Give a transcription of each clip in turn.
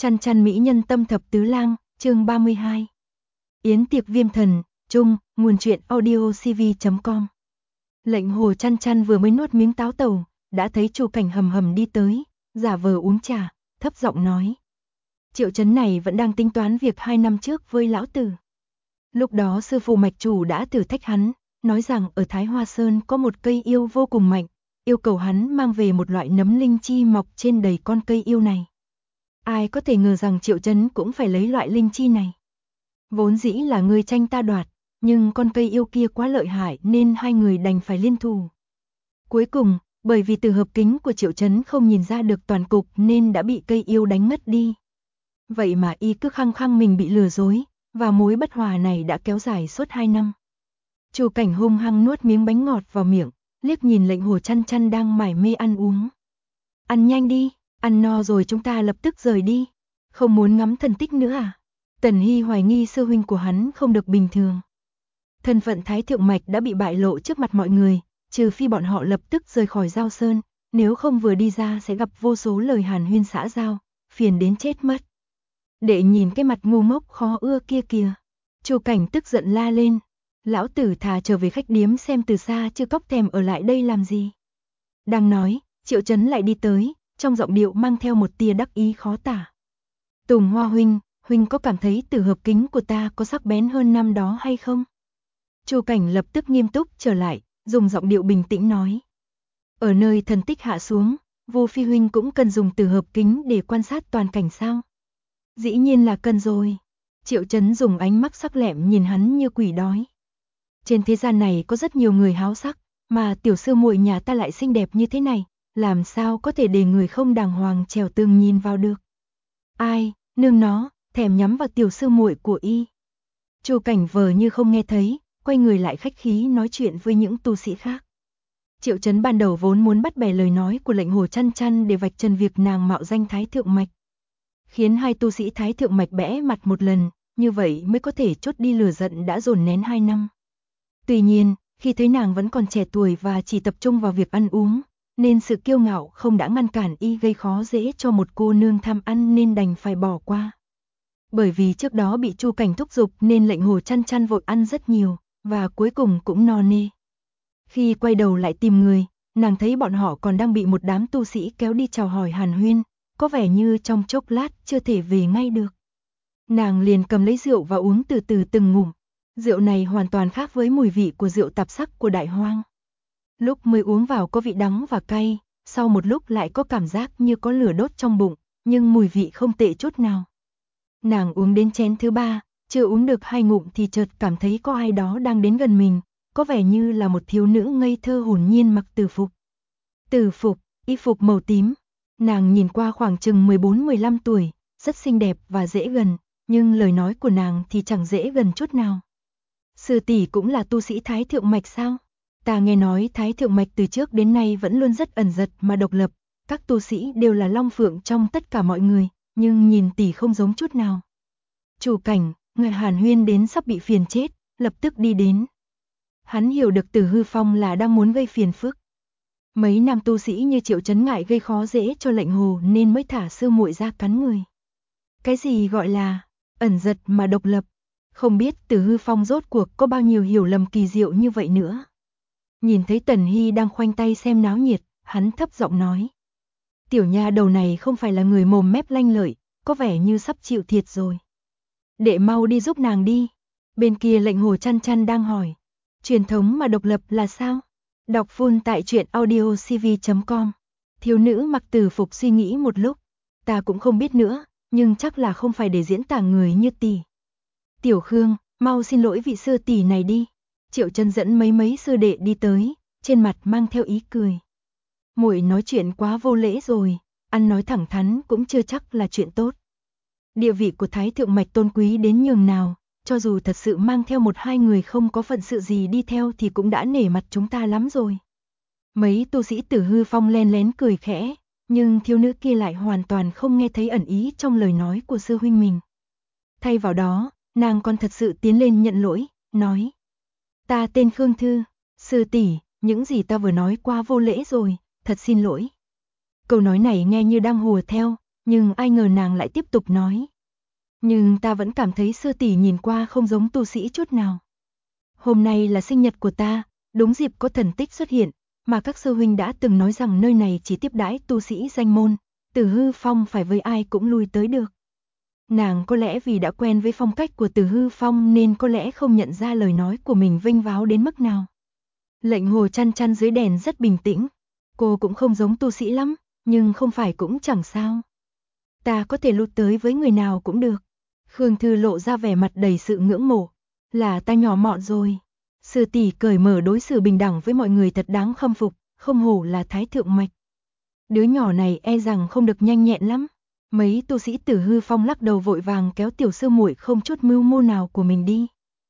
Chăn chăn mỹ nhân tâm thập tứ lang, chương 32. Yến tiệc viêm thần, chung, nguồn truyện audio cv.com. Lệnh Hồ Chăn chăn vừa mới nuốt miếng táo tàu, đã thấy Chu Cảnh hầm hầm đi tới, giả vờ uống trà, thấp giọng nói. Triệu Chấn này vẫn đang tính toán việc 2 năm trước với lão tử. Lúc đó sư phụ mạch chủ đã thử thách hắn, nói rằng ở Thái Hoa Sơn có một cây yêu vô cùng mạnh, yêu cầu hắn mang về một loại nấm linh chi mọc trên đầy con cây yêu này. Ai có thể ngờ rằng Triệu Chấn cũng phải lấy loại linh chi này. Vốn dĩ là người tranh ta đoạt, nhưng con cây yêu kia quá lợi hại nên hai người đành phải liên thủ. Cuối cùng, bởi vì từ hợp kính của Triệu Chấn không nhìn ra được toàn cục nên đã bị cây yêu đánh ngất đi. Vậy mà y cứ khăng khăng mình bị lừa dối, và mối bất hòa này đã kéo dài suốt 2 năm. Chu Cảnh hung hăng nuốt miếng bánh ngọt vào miệng, liếc nhìn Lệnh Hồ Chăn chăn đang mải mê ăn uống. Ăn nhanh đi, ăn no rồi chúng ta lập tức rời đi. Không muốn ngắm thần tích nữa à? Tần Hy hoài nghi sư huynh của hắn không được bình thường. Thân phận Thái Thượng Mạch đã bị bại lộ trước mặt mọi người, trừ phi bọn họ lập tức rời khỏi Giao Sơn, nếu không vừa đi ra sẽ gặp vô số lời hàn huyên xã giao, phiền đến chết mất. Để nhìn cái mặt ngu ngốc khó ưa kia kìa. Chu Cảnh tức giận la lên. Lão tử thà trở về khách điếm xem từ xa chứ cóc thèm ở lại đây làm gì. Đang nói, Triệu Chấn lại đi tới, trong giọng điệu mang theo một tia đắc ý khó tả. Tùng Hoa huynh có cảm thấy từ hợp kính của ta có sắc bén hơn năm đó hay không? Chu Cảnh lập tức nghiêm túc trở lại, dùng giọng điệu bình tĩnh nói. Ở nơi thần tích hạ xuống, Vô Phi huynh cũng cần dùng từ hợp kính để quan sát toàn cảnh sao? Dĩ nhiên là cần rồi. Triệu Chấn dùng ánh mắt sắc lẹm nhìn hắn như quỷ đói. Trên thế gian này có rất nhiều người háo sắc, mà tiểu sư muội nhà ta lại xinh đẹp như thế này, làm sao có thể để người không đàng hoàng trèo tường nhìn vào được. Ai, nương nó, thèm nhắm vào tiểu sư muội của y. Chu Cảnh vờ như không nghe thấy, quay người lại khách khí nói chuyện với những tu sĩ khác. Triệu Chấn ban đầu vốn muốn bắt bẻ lời nói của Lệnh Hồ Chăn chăn để vạch trần việc nàng mạo danh Thái Thượng Mạch. Khiến hai tu sĩ Thái Thượng Mạch bẽ mặt một lần, như vậy mới có thể chốt đi lửa giận đã dồn nén 2 năm. Tuy nhiên, khi thấy nàng vẫn còn trẻ tuổi và chỉ tập trung vào việc ăn uống, nên sự kiêu ngạo không đã ngăn cản y gây khó dễ cho một cô nương tham ăn nên đành phải bỏ qua. Bởi vì trước đó bị Chu Cảnh thúc giục nên Lệnh Hồ Chăn chăn vội ăn rất nhiều, và cuối cùng cũng no nê. Khi quay đầu lại tìm người, nàng thấy bọn họ còn đang bị một đám tu sĩ kéo đi chào hỏi hàn huyên, có vẻ như trong chốc lát chưa thể về ngay được. Nàng liền cầm lấy rượu và uống từ từ từng ngụm. Rượu này hoàn toàn khác với mùi vị của rượu tạp sắc của Đại Hoang. Lúc mới uống vào có vị đắng và cay, sau một lúc lại có cảm giác như có lửa đốt trong bụng, nhưng mùi vị không tệ chút nào. Nàng uống đến chén thứ 3, chưa uống được 2 ngụm thì chợt cảm thấy có ai đó đang đến gần mình, có vẻ như là một thiếu nữ ngây thơ hồn nhiên mặc tử phục. Tử phục, y phục màu tím. Nàng nhìn qua khoảng chừng 14-15 tuổi, rất xinh đẹp và dễ gần, nhưng lời nói của nàng thì chẳng dễ gần chút nào. Sư tỷ cũng là tu sĩ Thái Thượng Mạch sao? Ta nghe nói Thái Thượng Mạch từ trước đến nay vẫn luôn rất ẩn dật mà độc lập, các tu sĩ đều là long phượng trong tất cả mọi người, nhưng nhìn tỷ không giống chút nào. Chu Cảnh, người hàn huyên đến sắp bị phiền chết, lập tức đi đến. Hắn hiểu được Từ Hư Phong là đang muốn gây phiền phức. Mấy nam tu sĩ như Triệu Chấn ngại gây khó dễ cho Lệnh Hồ nên mới thả sư muội ra cắn người. Cái gì gọi là ẩn dật mà độc lập? Không biết Từ Hư Phong rốt cuộc có bao nhiêu hiểu lầm kỳ diệu như vậy nữa. Nhìn thấy Tần Hy đang khoanh tay xem náo nhiệt, hắn thấp giọng nói. Tiểu nha đầu này không phải là người mồm mép lanh lợi, có vẻ như sắp chịu thiệt rồi. Đệ mau đi giúp nàng đi. Bên kia Lệnh Hồ Chăn chăn đang hỏi. Truyền thống mà độc lập là sao? Đọc full tại truyện audio cv.com. Thiếu nữ mặc tử phục suy nghĩ một lúc. Ta cũng không biết nữa, nhưng chắc là không phải để diễn tả người như tỷ. Tiểu Khương, mau xin lỗi vị sư tỷ này đi. Triệu Chân dẫn mấy sư đệ đi tới, trên mặt mang theo ý cười. Muội nói chuyện quá vô lễ rồi, ăn nói thẳng thắn cũng chưa chắc là chuyện tốt. Địa vị của Thái Thượng Mạch tôn quý đến nhường nào, cho dù thật sự mang theo 1-2 người không có phận sự gì đi theo thì cũng đã nể mặt chúng ta lắm rồi. Mấy tu sĩ Tử Hư Phong len lén cười khẽ, nhưng thiếu nữ kia lại hoàn toàn không nghe thấy ẩn ý trong lời nói của sư huynh mình. Thay vào đó, nàng còn thật sự tiến lên nhận lỗi, nói. Ta tên Khương Thư, sư tỷ, những gì ta vừa nói quá vô lễ rồi, thật xin lỗi. Câu nói này nghe như đang hùa theo, nhưng ai ngờ nàng lại tiếp tục nói. Nhưng ta vẫn cảm thấy sư tỷ nhìn qua không giống tu sĩ chút nào. Hôm nay là sinh nhật của ta, đúng dịp có thần tích xuất hiện, mà các sư huynh đã từng nói rằng nơi này chỉ tiếp đãi tu sĩ danh môn, Từ Hư Phong phải với ai cũng lui tới được. Nàng có lẽ vì đã quen với phong cách của Từ Hư Phong nên có lẽ không nhận ra lời nói của mình vênh váo đến mức nào. Lệnh Hồ chăn chăn dưới đèn rất bình tĩnh, cô cũng không giống tu sĩ lắm, nhưng không phải cũng chẳng sao. Ta có thể lụt tới với người nào cũng được. Khương Thư lộ ra vẻ mặt đầy sự ngưỡng mộ, là ta nhỏ mọn rồi. Sư tỷ cởi mở đối xử bình đẳng với mọi người thật đáng khâm phục, không hổ là thái thượng mạch. Đứa nhỏ này e rằng không được nhanh nhẹn lắm. Mấy tu sĩ Tử Hư Phong lắc đầu vội vàng kéo tiểu sư muội không chút mưu mô nào của mình đi.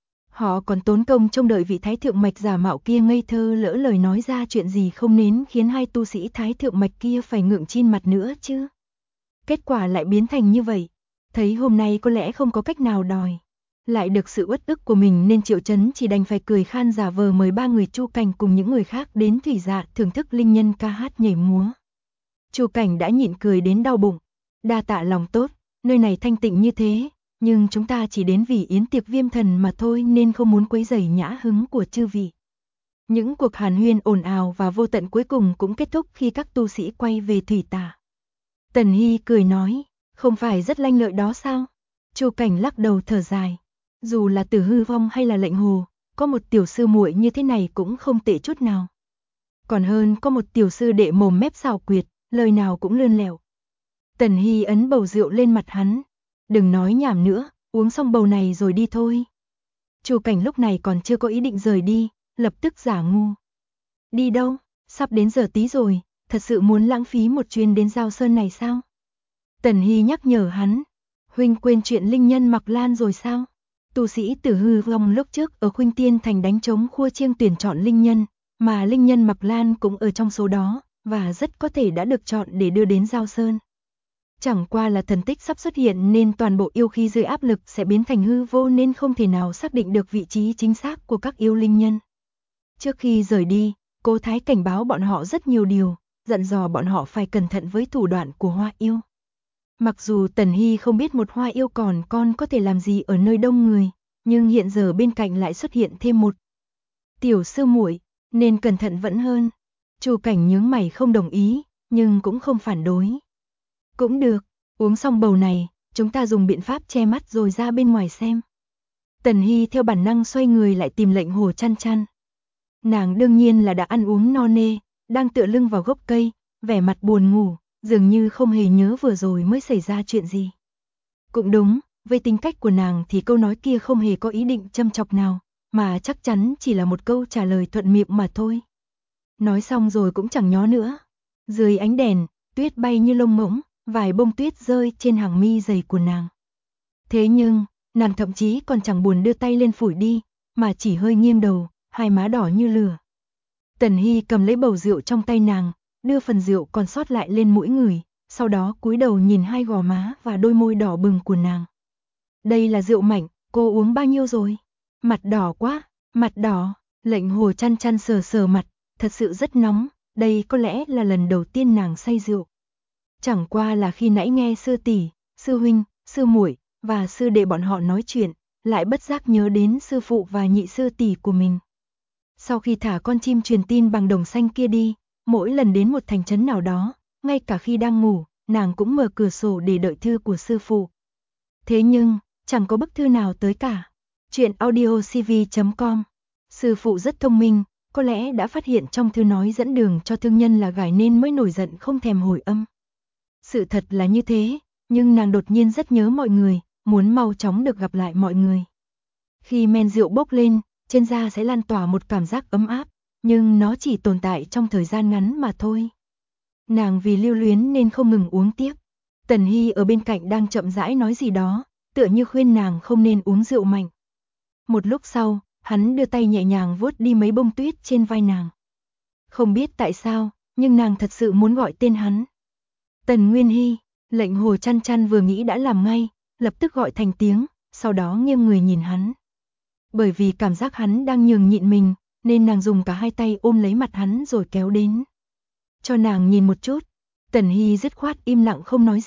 Họ còn tốn công trông đợi vị thái thượng mạch giả mạo kia ngây thơ lỡ lời nói ra chuyện gì không nên khiến hai tu sĩ thái thượng mạch kia phải ngượng chin mặt nữa chứ. Kết quả lại biến thành như vậy. Thấy hôm nay có lẽ không có cách nào đòi lại được sự uất ức của mình nên Triệu Chấn chỉ đành phải cười khan giả vờ mời ba người Chu Cảnh cùng những người khác đến thủy dạ thưởng thức linh nhân ca hát nhảy múa. Chu Cảnh đã nhịn cười đến đau bụng. Đa tạ lòng tốt, nơi này thanh tịnh như thế, nhưng chúng ta chỉ đến vì yến tiệc Viêm Thần mà thôi nên không muốn quấy rầy nhã hứng của chư vị. Những cuộc hàn huyên ồn ào và vô tận cuối cùng cũng kết thúc khi các tu sĩ quay về thủy tả. Tần Hy cười nói, không phải rất lanh lợi đó sao? Chu Cảnh lắc đầu thở dài. Dù là Tử Hư Phong hay là Lệnh Hồ, có một tiểu sư muội như thế này cũng không tệ chút nào. Còn hơn có một tiểu sư đệ mồm mép xào quyệt, lời nào cũng lươn lẹo. Tần Hy ấn bầu rượu lên mặt hắn. Đừng nói nhảm nữa, uống xong bầu này rồi đi thôi. Chu Cảnh lúc này còn chưa có ý định rời đi, lập tức giả ngu. Đi đâu? Sắp đến giờ tí rồi, thật sự muốn lãng phí một chuyến đến Giao Sơn này sao? Tần Hy nhắc nhở hắn. Huynh quên chuyện linh nhân Mặc Lan rồi sao? Tu sĩ Tử Hư Phong lúc trước ở Khuynh Tiên Thành đánh trống khua chiêng tuyển chọn linh nhân, mà linh nhân Mặc Lan cũng ở trong số đó, và rất có thể đã được chọn để đưa đến Giao Sơn. Chẳng qua là thần tích sắp xuất hiện nên toàn bộ yêu khí dưới áp lực sẽ biến thành hư vô nên không thể nào xác định được vị trí chính xác của các yêu linh nhân. Trước khi rời đi, Cố Thái cảnh báo bọn họ rất nhiều điều, dặn dò bọn họ phải cẩn thận với thủ đoạn của hoa yêu. Mặc dù Tần Hy không biết một hoa yêu còn con có thể làm gì ở nơi đông người, nhưng hiện giờ bên cạnh lại xuất hiện thêm một tiểu sư muội, nên cẩn thận vẫn hơn. Chu Cảnh nhướng mày không đồng ý, nhưng cũng không phản đối. Cũng được, uống xong bầu này, chúng ta dùng biện pháp che mắt rồi ra bên ngoài xem. Tần Hy theo bản năng xoay người lại tìm Lệnh Hồ chăn chăn. Nàng đương nhiên là đã ăn uống no nê, đang tựa lưng vào gốc cây, vẻ mặt buồn ngủ, dường như không hề nhớ vừa rồi mới xảy ra chuyện gì. Cũng đúng, với tính cách của nàng thì câu nói kia không hề có ý định châm chọc nào, mà chắc chắn chỉ là một câu trả lời thuận miệng mà thôi. Nói xong rồi cũng chẳng nhó nữa. Dưới ánh đèn, tuyết bay như lông ngỗng, vài bông tuyết rơi trên hàng mi dày của nàng. Thế nhưng, nàng thậm chí còn chẳng buồn đưa tay lên phủi đi, mà chỉ hơi nghiêng đầu, hai má đỏ như lửa. Tần Hy cầm lấy bầu rượu trong tay nàng, đưa phần rượu còn sót lại lên mũi người, sau đó cúi đầu nhìn hai gò má và đôi môi đỏ bừng của nàng. Đây là rượu mạnh, cô uống bao nhiêu rồi? Mặt đỏ quá, mặt đỏ. Lệnh Hồ chăn chăn sờ sờ mặt, thật sự rất nóng, đây có lẽ là lần đầu tiên nàng say rượu. Chẳng qua là khi nãy nghe sư tỷ, sư huynh, sư muội và sư đệ bọn họ nói chuyện, lại bất giác nhớ đến sư phụ và nhị sư tỷ của mình. Sau khi thả con chim truyền tin bằng đồng xanh kia đi, mỗi lần đến một thành trấn nào đó, ngay cả khi đang ngủ, nàng cũng mở cửa sổ để đợi thư của sư phụ. Thế nhưng, chẳng có bức thư nào tới cả. Chuyện audiocv.com. Sư phụ rất thông minh, có lẽ đã phát hiện trong thư nói dẫn đường cho thương nhân là gài nên mới nổi giận không thèm hồi âm. Sự thật là như thế, nhưng nàng đột nhiên rất nhớ mọi người, muốn mau chóng được gặp lại mọi người. Khi men rượu bốc lên, trên da sẽ lan tỏa một cảm giác ấm áp, nhưng nó chỉ tồn tại trong thời gian ngắn mà thôi. Nàng vì lưu luyến nên không ngừng uống tiếp. Tần Hy ở bên cạnh đang chậm rãi nói gì đó, tựa như khuyên nàng không nên uống rượu mạnh. Một lúc sau, hắn đưa tay nhẹ nhàng vuốt đi mấy bông tuyết trên vai nàng. Không biết tại sao, nhưng nàng thật sự muốn gọi tên hắn. Tần Nguyên Hy. Lệnh Hồ chăn chăn vừa nghĩ đã làm ngay, lập tức gọi thành tiếng, sau đó nghiêng người nhìn hắn. Bởi vì cảm giác hắn đang nhường nhịn mình, nên nàng dùng cả hai tay ôm lấy mặt hắn rồi kéo đến. Cho nàng nhìn một chút. Tần Hy dứt khoát im lặng không nói gì,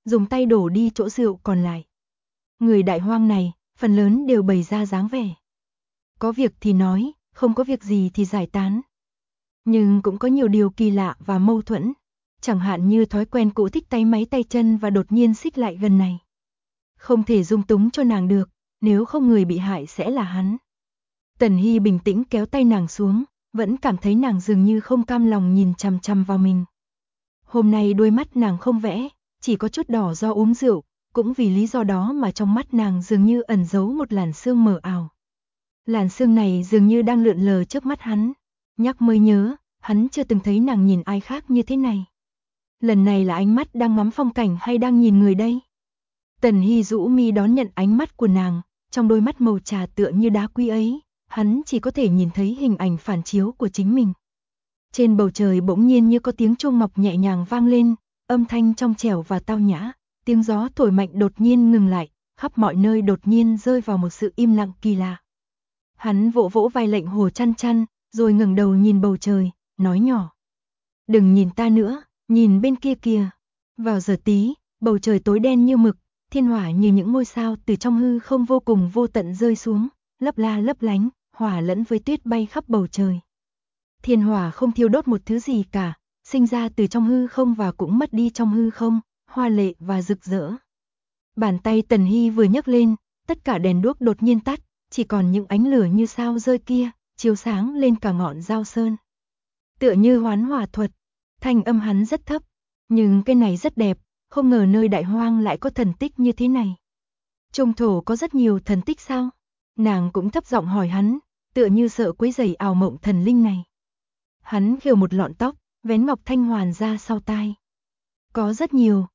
dùng tay đổ đi chỗ rượu còn lại. Người Đại Hoang này, phần lớn đều bày ra dáng vẻ. Có việc thì nói, không có việc gì thì giải tán. Nhưng cũng có nhiều điều kỳ lạ và mâu thuẫn. Chẳng hạn như thói quen cũ thích tay máy tay chân và đột nhiên xích lại gần này. Không thể dung túng cho nàng được, nếu không người bị hại sẽ là hắn. Tần Hy bình tĩnh kéo tay nàng xuống, vẫn cảm thấy nàng dường như không cam lòng nhìn chằm chằm vào mình. Hôm nay đôi mắt nàng không vẽ, chỉ có chút đỏ do uống rượu, cũng vì lý do đó mà trong mắt nàng dường như ẩn giấu một làn sương mờ ảo. Làn sương này dường như đang lượn lờ trước mắt hắn, nhắc mới nhớ, hắn chưa từng thấy nàng nhìn ai khác như thế này. Lần này là ánh mắt đang ngắm phong cảnh hay đang nhìn người đây? Tần Hy rũ mi đón nhận ánh mắt của nàng, trong đôi mắt màu trà tựa như đá quý ấy, hắn chỉ có thể nhìn thấy hình ảnh phản chiếu của chính mình. Trên bầu trời bỗng nhiên như có tiếng chuông ngọc nhẹ nhàng vang lên, âm thanh trong trẻo và tao nhã, tiếng gió thổi mạnh đột nhiên ngừng lại, khắp mọi nơi đột nhiên rơi vào một sự im lặng kỳ lạ. Hắn vỗ vỗ vai Lệnh Hồ Chăn Chăn, rồi ngẩng đầu nhìn bầu trời, nói nhỏ: "Đừng nhìn ta nữa, nhìn bên kia kìa." Vào giờ tí, bầu trời tối đen như mực, thiên hỏa như những ngôi sao từ trong hư không vô cùng vô tận rơi xuống, lấp la lấp lánh, hòa lẫn với tuyết bay khắp bầu trời. Thiên hỏa không thiêu đốt một thứ gì cả, sinh ra từ trong hư không và cũng mất đi trong hư không, hoa lệ và rực rỡ. Bàn tay Tần Hy vừa nhấc lên, tất cả đèn đuốc đột nhiên tắt, chỉ còn những ánh lửa như sao rơi kia, chiếu sáng lên cả ngọn Giao Sơn. Tựa như hoán hỏa thuật, thanh âm hắn rất thấp, nhưng cái này rất đẹp, không ngờ nơi Đại Hoang lại có thần tích như thế này. Trung thổ có rất nhiều thần tích sao? Nàng cũng thấp giọng hỏi hắn, tựa như sợ quấy rầy ảo mộng thần linh này. Hắn khều một lọn tóc, vén ngọc thanh hoàn ra sau tai. Có rất nhiều,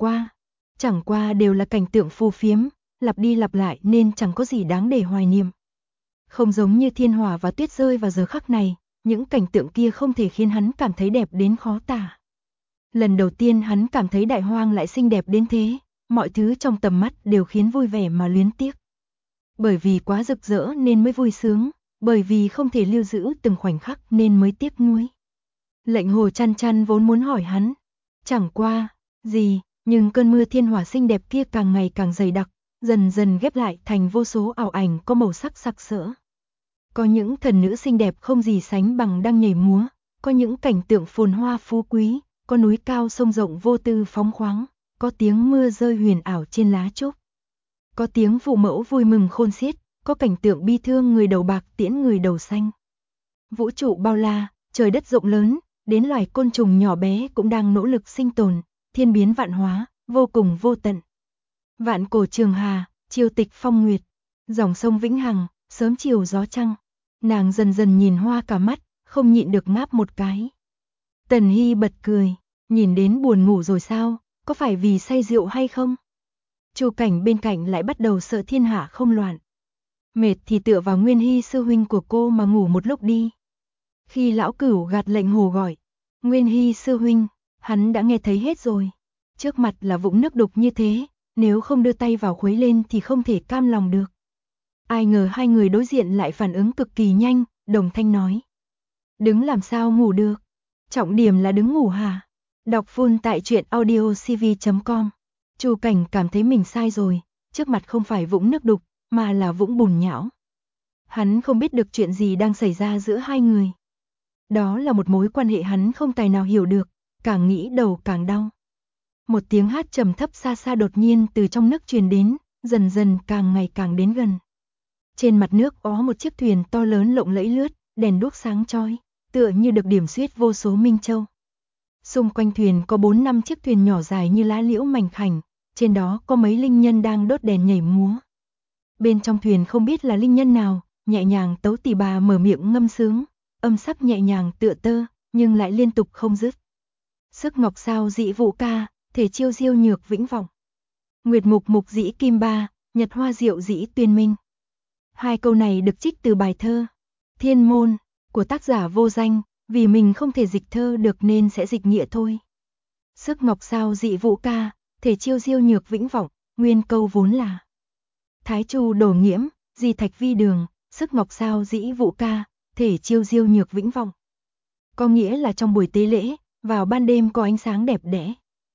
chẳng qua đều là cảnh tượng phù phiếm, lặp đi lặp lại nên chẳng có gì đáng để hoài niệm. Không giống như thiên hỏa và tuyết rơi vào giờ khắc này, những cảnh tượng kia không thể khiến hắn cảm thấy đẹp đến khó tả. Lần đầu tiên hắn cảm thấy Đại Hoang lại xinh đẹp đến thế, mọi thứ trong tầm mắt đều khiến vui vẻ mà luyến tiếc. Bởi vì quá rực rỡ nên mới vui sướng, bởi vì không thể lưu giữ từng khoảnh khắc nên mới tiếc nuối. Lệnh Hồ Chăn Chăn vốn muốn hỏi hắn, chẳng qua, gì, nhưng cơn mưa thiên hỏa xinh đẹp kia càng ngày càng dày đặc, dần dần ghép lại thành vô số ảo ảnh có màu sắc sặc sỡ. Có những thần nữ xinh đẹp không gì sánh bằng đang nhảy múa, có những cảnh tượng phồn hoa phú quý, có núi cao sông rộng vô tư phóng khoáng, có tiếng mưa rơi huyền ảo trên lá trúc. Có tiếng phụ mẫu vui mừng khôn xiết, có cảnh tượng bi thương người đầu bạc tiễn người đầu xanh. Vũ trụ bao la, trời đất rộng lớn, đến loài côn trùng nhỏ bé cũng đang nỗ lực sinh tồn, thiên biến vạn hóa, vô cùng vô tận. Vạn cổ trường hà, chiêu tịch phong nguyệt, dòng sông vĩnh hằng, sớm chiều gió trăng. Nàng dần dần nhìn hoa cả mắt, không nhịn được ngáp một cái. Tần Hy bật cười, nhìn đến buồn ngủ rồi sao, có phải vì say rượu hay không? Chu Cảnh bên cạnh lại bắt đầu sợ thiên hạ không loạn. Mệt thì tựa vào Nguyên Hy sư huynh của cô mà ngủ một lúc đi. Khi lão cửu gạt Lệnh Hồ gọi, Nguyên Hy sư huynh, hắn đã nghe thấy hết rồi. Trước mặt là vũng nước đục như thế, nếu không đưa tay vào khuấy lên thì không thể cam lòng được. Ai ngờ hai người đối diện lại phản ứng cực kỳ nhanh, đồng thanh nói. Đứng làm sao ngủ được? Trọng điểm là đứng ngủ hả? Đọc full tại truyện audiocv.com. Chu Cảnh cảm thấy mình sai rồi, trước mặt không phải vũng nước đục, mà là vũng bùn nhão. Hắn không biết được chuyện gì đang xảy ra giữa hai người. Đó là một mối quan hệ hắn không tài nào hiểu được, càng nghĩ đầu càng đau. Một tiếng hát trầm thấp xa xa đột nhiên từ trong nước truyền đến, dần dần càng ngày càng đến gần. Trên mặt nước có một chiếc thuyền to lớn lộng lẫy lướt, đèn đuốc sáng chói, tựa như được điểm xuyết vô số minh châu. Xung quanh thuyền có 4-5 chiếc thuyền nhỏ dài như lá liễu mảnh khảnh, trên đó có mấy linh nhân đang đốt đèn nhảy múa. Bên trong thuyền không biết là linh nhân nào, nhẹ nhàng tấu tỳ bà mở miệng ngâm sướng, âm sắc nhẹ nhàng tựa tơ, nhưng lại liên tục không dứt. Sức ngọc sao dĩ vũ ca, thể chiêu diêu nhược vĩnh vọng. Nguyệt mục mục dĩ kim ba, nhật hoa diệu dĩ tuyên minh. Hai câu này được trích từ bài thơ Thiên Môn của tác giả vô danh, vì mình không thể dịch thơ được nên sẽ dịch nghĩa thôi. Sức ngọc sao dị vũ ca, thể chiêu diêu nhược vĩnh vọng, nguyên câu vốn là Thái Chu đổ nghiễm, di thạch vi đường, sức ngọc sao dĩ vũ ca, thể chiêu diêu nhược vĩnh vọng. Có nghĩa là trong buổi tế lễ, vào ban đêm có ánh sáng đẹp đẽ.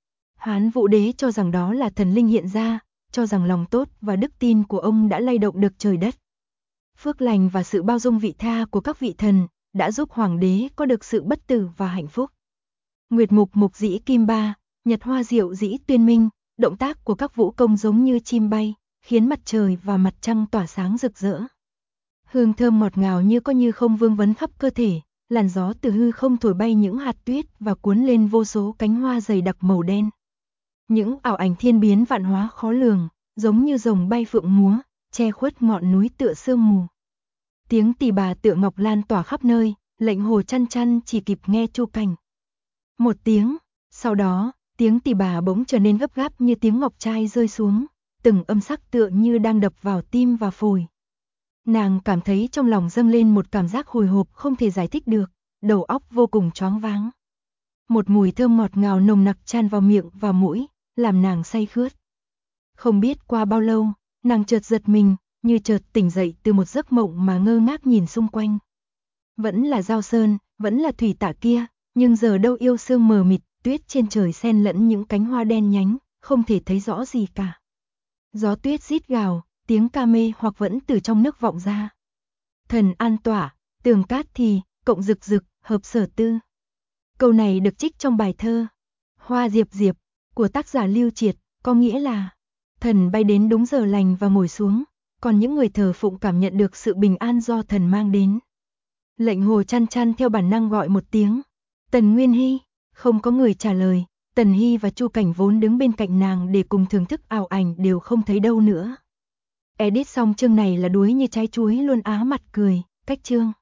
Hán Vũ Đế cho rằng đó là thần linh hiện ra, cho rằng lòng tốt và đức tin của ông đã lay động được trời đất. Phước lành và sự bao dung vị tha của các vị thần đã giúp hoàng đế có được sự bất tử và hạnh phúc. Nguyệt mục mục dĩ kim ba, nhật hoa diệu dĩ tuyên minh, động tác của các vũ công giống như chim bay, khiến mặt trời và mặt trăng tỏa sáng rực rỡ. Hương thơm ngọt ngào như có như không vương vấn khắp cơ thể, làn gió từ hư không thổi bay những hạt tuyết và cuốn lên vô số cánh hoa dày đặc màu đen. Những ảo ảnh thiên biến vạn hóa khó lường, giống như rồng bay phượng múa, che khuất ngọn núi tựa sương mù. Tiếng tỳ bà tựa ngọc lan tỏa khắp nơi, Lệnh Hồ chăn chăn chỉ kịp nghe chu cảnh. Một tiếng, sau đó, tiếng tỳ bà bỗng trở nên gấp gáp như tiếng ngọc trai rơi xuống, từng âm sắc tựa như đang đập vào tim và phổi. Nàng cảm thấy trong lòng dâng lên một cảm giác hồi hộp không thể giải thích được, đầu óc vô cùng choáng váng. Một mùi thơm ngọt ngào nồng nặc tràn vào miệng và mũi, làm nàng say khướt. Không biết qua bao lâu, nàng chợt giật mình, như chợt tỉnh dậy từ một giấc mộng mà ngơ ngác nhìn xung quanh. Vẫn là Giao Sơn, vẫn là thủy tạ kia, nhưng giờ đâu yêu sương mờ mịt, tuyết trên trời xen lẫn những cánh hoa đen nhánh, không thể thấy rõ gì cả. Gió tuyết rít gào, tiếng ca mê hoặc vẫn từ trong nước vọng ra. Thần an tỏa, tường cát thì, cộng rực rực, hợp sở tư. Câu này được trích trong bài thơ Hoa Diệp Diệp của tác giả Lưu Triệt, có nghĩa là thần bay đến đúng giờ lành và ngồi xuống, còn những người thờ phụng cảm nhận được sự bình an do thần mang đến. Lệnh Hồ chăn chăn theo bản năng gọi một tiếng, Tần Nguyên Hy, không có người trả lời, Tần Hy và Chu Cảnh vốn đứng bên cạnh nàng để cùng thưởng thức ảo ảnh đều không thấy đâu nữa. Edit xong chương này là đuối như trái chuối luôn á mặt cười, cách chương.